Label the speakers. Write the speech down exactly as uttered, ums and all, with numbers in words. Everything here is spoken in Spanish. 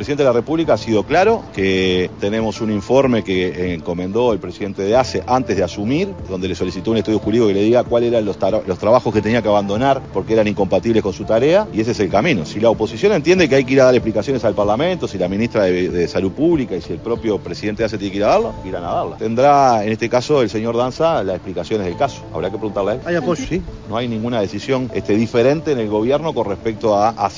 Speaker 1: presidente de la República ha sido claro que tenemos un informe que encomendó el presidente de A C E antes de asumir, donde le solicitó un estudio jurídico que le diga cuáles eran los, los trabajos que tenía que abandonar porque eran incompatibles con su tarea, y ese es el camino. Si la oposición entiende que hay que ir a dar explicaciones al Parlamento, si la ministra de, de Salud Pública y si el propio presidente de A C E tiene que ir a darlo, irán a darla. Tendrá, en este caso, el señor Danza las explicaciones del caso. Habrá que preguntarle a él.
Speaker 2: ¿Hay apoyo?
Speaker 1: Sí, no hay ninguna decisión este, diferente en el gobierno con respecto a A C E.